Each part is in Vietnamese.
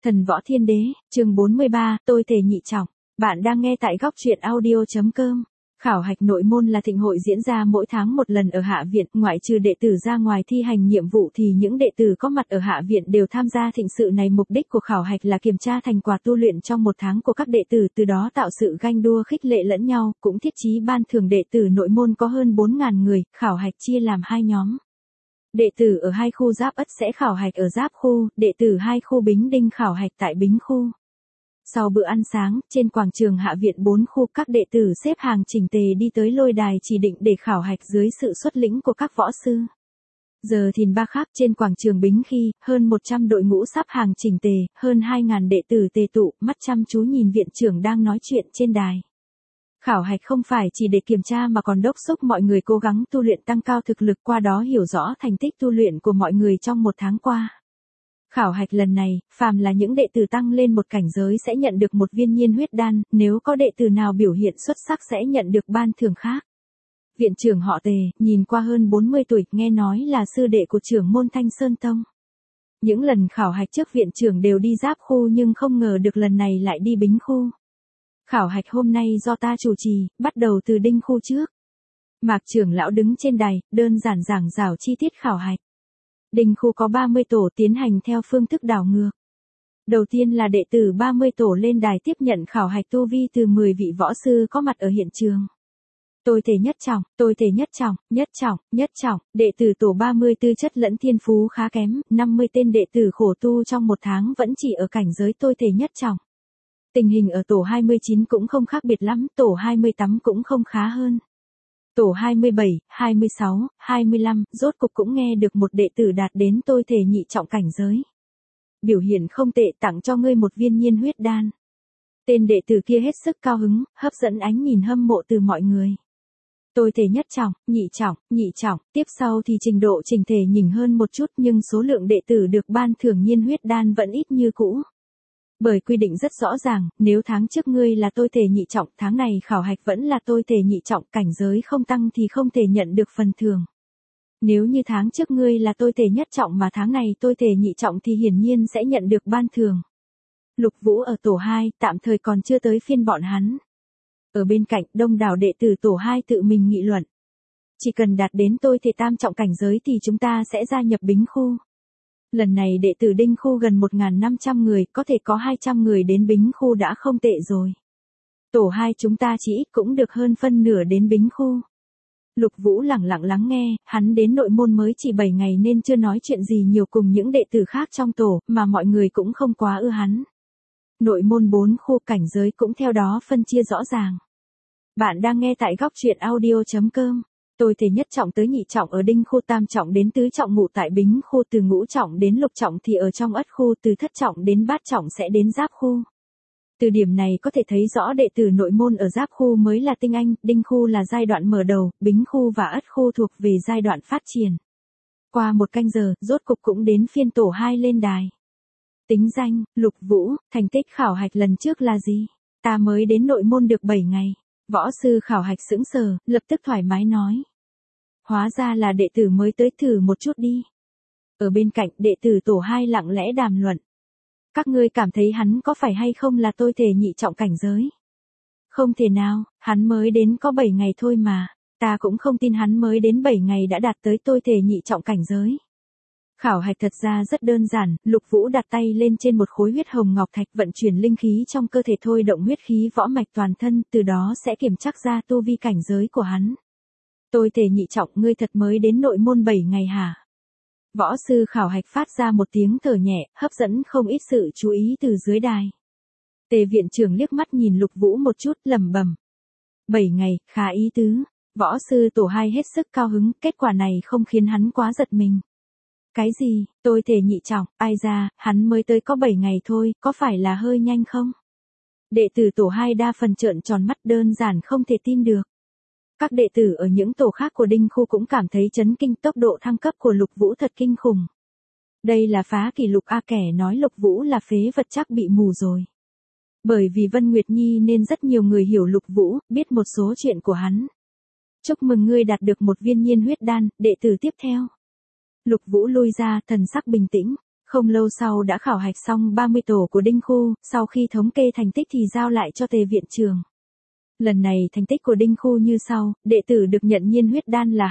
Thần Võ Thiên Đế, chương 43, tôi thể nhị trọng. Bạn đang nghe tại góc truyện audio.com. Khảo hạch nội môn là thịnh hội diễn ra mỗi tháng một lần ở Hạ Viện, ngoại trừ đệ tử ra ngoài thi hành nhiệm vụ thì những đệ tử có mặt ở Hạ Viện đều tham gia thịnh sự này. Mục đích của khảo hạch là kiểm tra thành quả tu luyện trong một tháng của các đệ tử, từ đó tạo sự ganh đua khích lệ lẫn nhau, cũng thiết chí ban thưởng đệ tử nội môn có hơn 4.000 người, khảo hạch chia làm hai nhóm. Đệ tử ở hai khu Giáp Ất sẽ khảo hạch ở Giáp khu, đệ tử hai khu Bính Đinh khảo hạch tại Bính khu. Sau bữa ăn sáng, trên quảng trường Hạ Viện 4 khu, các đệ tử xếp hàng chỉnh tề đi tới lôi đài chỉ định để khảo hạch dưới sự xuất lĩnh của các võ sư. Giờ thìn ba khắc, trên quảng trường Bính Khi, hơn 100 đội ngũ sắp hàng chỉnh tề, hơn 2.000 đệ tử tề tụ, mắt chăm chú nhìn viện trưởng đang nói chuyện trên đài. Khảo hạch không phải chỉ để kiểm tra mà còn đốc thúc mọi người cố gắng tu luyện tăng cao thực lực, qua đó hiểu rõ thành tích tu luyện của mọi người trong một tháng qua. Khảo hạch lần này, phàm là những đệ tử tăng lên một cảnh giới sẽ nhận được một viên nhiên huyết đan, nếu có đệ tử nào biểu hiện xuất sắc sẽ nhận được ban thưởng khác. Viện trưởng họ Tề, nhìn qua hơn 40 tuổi, nghe nói là sư đệ của trưởng môn Thanh Sơn Tông. Những lần khảo hạch trước viện trưởng đều đi Giáp khu nhưng không ngờ được lần này lại đi Bính khu. Khảo hạch hôm nay do ta chủ trì, bắt đầu từ Đinh khu trước. Mạc trưởng lão đứng trên đài, đơn giản giảng giải chi tiết khảo hạch. Đinh khu có 30 tổ tiến hành theo phương thức đảo ngược. Đầu tiên là đệ tử 30 tổ lên đài tiếp nhận khảo hạch tu vi từ 10 vị võ sư có mặt ở hiện trường. Tôi thể nhất trọng, tôi thể nhất trọng, nhất trọng, đệ tử tổ 30 tư chất lẫn thiên phú khá kém, 50 tên đệ tử khổ tu trong một tháng vẫn chỉ ở cảnh giới tôi thể nhất trọng. Tình hình ở tổ 29 cũng không khác biệt lắm, tổ 28 cũng không khá hơn. Tổ 27, 26, 25, rốt cục cũng nghe được một đệ tử đạt đến tôi thể nhị trọng cảnh giới. Biểu hiện không tệ, tặng cho ngươi một viên nhiên huyết đan. Tên đệ tử kia hết sức cao hứng, hấp dẫn ánh nhìn hâm mộ từ mọi người. Tôi thể nhất trọng, nhị trọng, tiếp sau thì trình độ chỉnh thể nhỉnh hơn một chút nhưng số lượng đệ tử được ban thưởng nhiên huyết đan vẫn ít như cũ. Bởi quy định rất rõ ràng, nếu tháng trước ngươi là tôi thể nhị trọng, tháng này khảo hạch vẫn là tôi thể nhị trọng, cảnh giới không tăng thì không thể nhận được phần thưởng. Nếu như tháng trước ngươi là tôi thể nhất trọng mà tháng này tôi thể nhị trọng thì hiển nhiên sẽ nhận được ban thưởng. Lục Vũ ở tổ 2, tạm thời còn chưa tới phiên bọn hắn. Ở bên cạnh, đông đảo đệ tử tổ 2 tự mình nghị luận. Chỉ cần đạt đến tôi thể tam trọng cảnh giới thì chúng ta sẽ gia nhập Bính khu. Lần này đệ tử Đinh khu gần 1.500 người, có thể có 200 người đến Bính khu đã không tệ rồi. Tổ 2 chúng ta chỉ ít cũng được hơn phân nửa đến Bính khu. Lục Vũ lẳng lặng lắng nghe, hắn đến nội môn mới chỉ 7 ngày nên chưa nói chuyện gì nhiều cùng những đệ tử khác trong tổ, mà mọi người cũng không quá ưa hắn. Nội môn 4 khu, cảnh giới cũng theo đó phân chia rõ ràng. Bạn đang nghe tại góc truyện audio.com. Tôi thể nhất trọng tới nhị trọng ở Đinh khu, tam trọng đến tứ trọng ngụ tại Bính khu, từ ngũ trọng đến lục trọng thì ở trong Ất khu, từ thất trọng đến bát trọng sẽ đến Giáp khu. Từ điểm này có thể thấy rõ đệ tử nội môn ở Giáp khu mới là tinh anh, Đinh khu là giai đoạn mở đầu, Bính khu và Ất khu thuộc về giai đoạn phát triển. Qua một canh giờ, rốt cục cũng đến phiên tổ 2 lên đài. Tính danh, Lục Vũ, thành tích khảo hạch lần trước là gì? Ta mới đến nội môn được 7 ngày. Võ sư khảo hạch sững sờ, lập tức thoải mái nói. Hóa ra là đệ tử mới tới, thử một chút đi. Ở bên cạnh, đệ tử tổ 2 lặng lẽ đàm luận. Các ngươi cảm thấy hắn có phải hay không là tôi thể nhị trọng cảnh giới? Không thể nào, hắn mới đến có 7 ngày thôi mà. Ta cũng không tin hắn mới đến 7 ngày đã đạt tới tôi thể nhị trọng cảnh giới. Khảo hạch thật ra rất đơn giản, Lục Vũ đặt tay lên trên một khối huyết hồng ngọc thạch, vận chuyển linh khí trong cơ thể, thôi động huyết khí võ mạch toàn thân, từ đó sẽ kiểm chắc ra tu vi cảnh giới của hắn. Tôi thể nhị trọng, ngươi thật mới đến nội môn 7 ngày hả? Võ sư khảo hạch phát ra một tiếng thở nhẹ, hấp dẫn không ít sự chú ý từ dưới đài. Tề viện trưởng liếc mắt nhìn Lục Vũ một chút, lẩm bẩm. 7 ngày, khá ý tứ. Võ sư tổ 2 hết sức cao hứng, kết quả này không khiến hắn quá giật mình. Cái gì, tôi thể nhị trọng, ai ra, hắn mới tới có 7 ngày thôi, có phải là hơi nhanh không? Đệ tử tổ 2 đa phần trợn tròn mắt, đơn giản không thể tin được. Các đệ tử ở những tổ khác của Đinh khu cũng cảm thấy chấn kinh, tốc độ thăng cấp của Lục Vũ thật kinh khủng. Đây là phá kỷ lục a, kẻ nói Lục Vũ là phế vật chắc bị mù rồi. Bởi vì Vân Nguyệt Nhi nên rất nhiều người hiểu Lục Vũ, biết một số chuyện của hắn. Chúc mừng ngươi đạt được một viên nhiên huyết đan, đệ tử tiếp theo. Lục Vũ lui ra, thần sắc bình tĩnh, Không lâu sau đã khảo hạch xong 30 tổ của Đinh Khu, sau khi thống kê thành tích thì giao lại cho Tề viện trưởng. Lần này thành tích của Đinh Khu như sau, đệ tử được nhận nhiên huyết đan là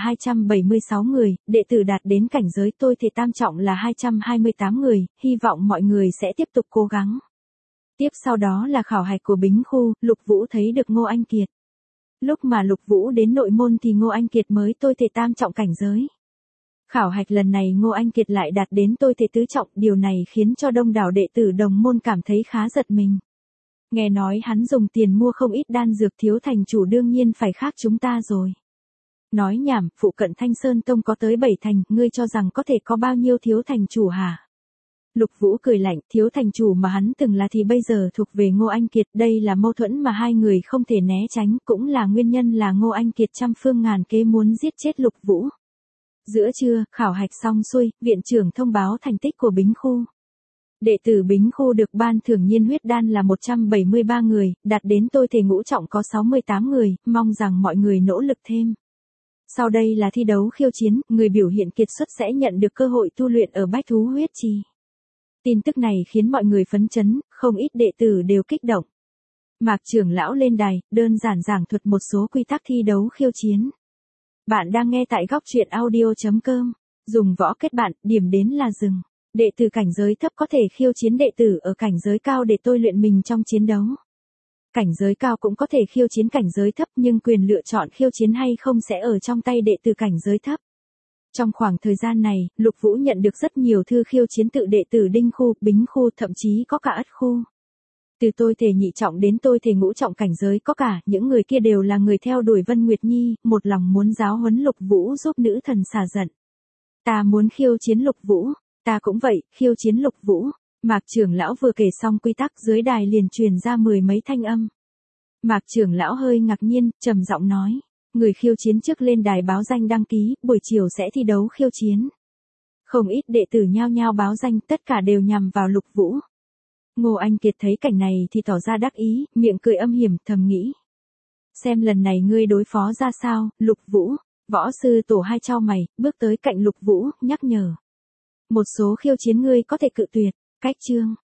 276 người, đệ tử đạt đến cảnh giới tôi thể tam trọng là 228 người, hy vọng mọi người sẽ tiếp tục cố gắng. Tiếp sau đó là khảo hạch của Bính Khu, Lục Vũ thấy được Ngô Anh Kiệt. Lúc mà Lục Vũ đến nội môn thì Ngô Anh Kiệt mới tôi thể tam trọng cảnh giới. Khảo hạch lần này Ngô Anh Kiệt lại đạt đến tôi thể tứ trọng, điều này khiến cho đông đảo đệ tử đồng môn cảm thấy khá giật mình. Nghe nói hắn dùng tiền mua không ít đan dược, Thiếu thành chủ đương nhiên phải khác chúng ta rồi. Nói nhảm, phụ cận Thanh Sơn Tông có tới 7 thành, ngươi cho rằng có thể có bao nhiêu thiếu thành chủ hả? Lục Vũ cười lạnh, thiếu thành chủ mà hắn từng là thì bây giờ thuộc về Ngô Anh Kiệt, đây là mâu thuẫn mà hai người không thể né tránh, cũng là nguyên nhân là Ngô Anh Kiệt trăm phương ngàn kế muốn giết chết Lục Vũ. Giữa trưa, khảo hạch xong xuôi, viện trưởng thông báo thành tích của Bính Khu. Đệ tử Bính Khu được ban thưởng nhiên huyết đan là 173 người, đạt đến tôi thể ngũ trọng có 68 người, mong rằng mọi người nỗ lực thêm. Sau đây là thi đấu khiêu chiến, người biểu hiện kiệt xuất sẽ nhận được cơ hội tu luyện ở Bách Thú Huyết Trì. Tin tức này khiến mọi người phấn chấn, không ít đệ tử đều kích động. Mạc trưởng lão lên đài, đơn giản giảng thuật một số quy tắc thi đấu khiêu chiến. Bạn đang nghe tại góc truyện audio.com. Dùng võ kết bạn, điểm đến là dừng. Đệ tử cảnh giới thấp có thể khiêu chiến đệ tử ở cảnh giới cao để tôi luyện mình trong chiến đấu. Cảnh giới cao cũng có thể khiêu chiến cảnh giới thấp, nhưng quyền lựa chọn khiêu chiến hay không sẽ ở trong tay đệ tử cảnh giới thấp. Trong khoảng thời gian này, Lục Vũ nhận được rất nhiều thư khiêu chiến tự đệ tử Đinh Khu, Bính Khu, thậm chí có cả Ất Khu. Từ tôi thể nhị trọng đến tôi thể ngũ trọng cảnh giới có cả, những người kia đều là người theo đuổi Vân Nguyệt Nhi, một lòng muốn giáo huấn Lục Vũ giúp nữ thần xả giận. Ta muốn khiêu chiến Lục Vũ, ta cũng vậy, khiêu chiến Lục Vũ. Mạc trưởng lão vừa kể xong quy tắc, dưới đài liền truyền ra 10 mấy thanh âm. Mạc trưởng lão hơi ngạc nhiên, trầm giọng nói. Người khiêu chiến trước lên đài báo danh đăng ký, buổi chiều sẽ thi đấu khiêu chiến. Không ít đệ tử nhao nhao báo danh, tất cả đều nhằm vào Lục Vũ. Ngô Anh Kiệt thấy cảnh này thì tỏ ra đắc ý, miệng cười âm hiểm, thầm nghĩ. Xem lần này ngươi đối phó ra sao, Lục Vũ. Võ sư tổ hai chau mày, bước tới cạnh Lục Vũ, nhắc nhở. Một số khiêu chiến ngươi có thể cự tuyệt, cách chương.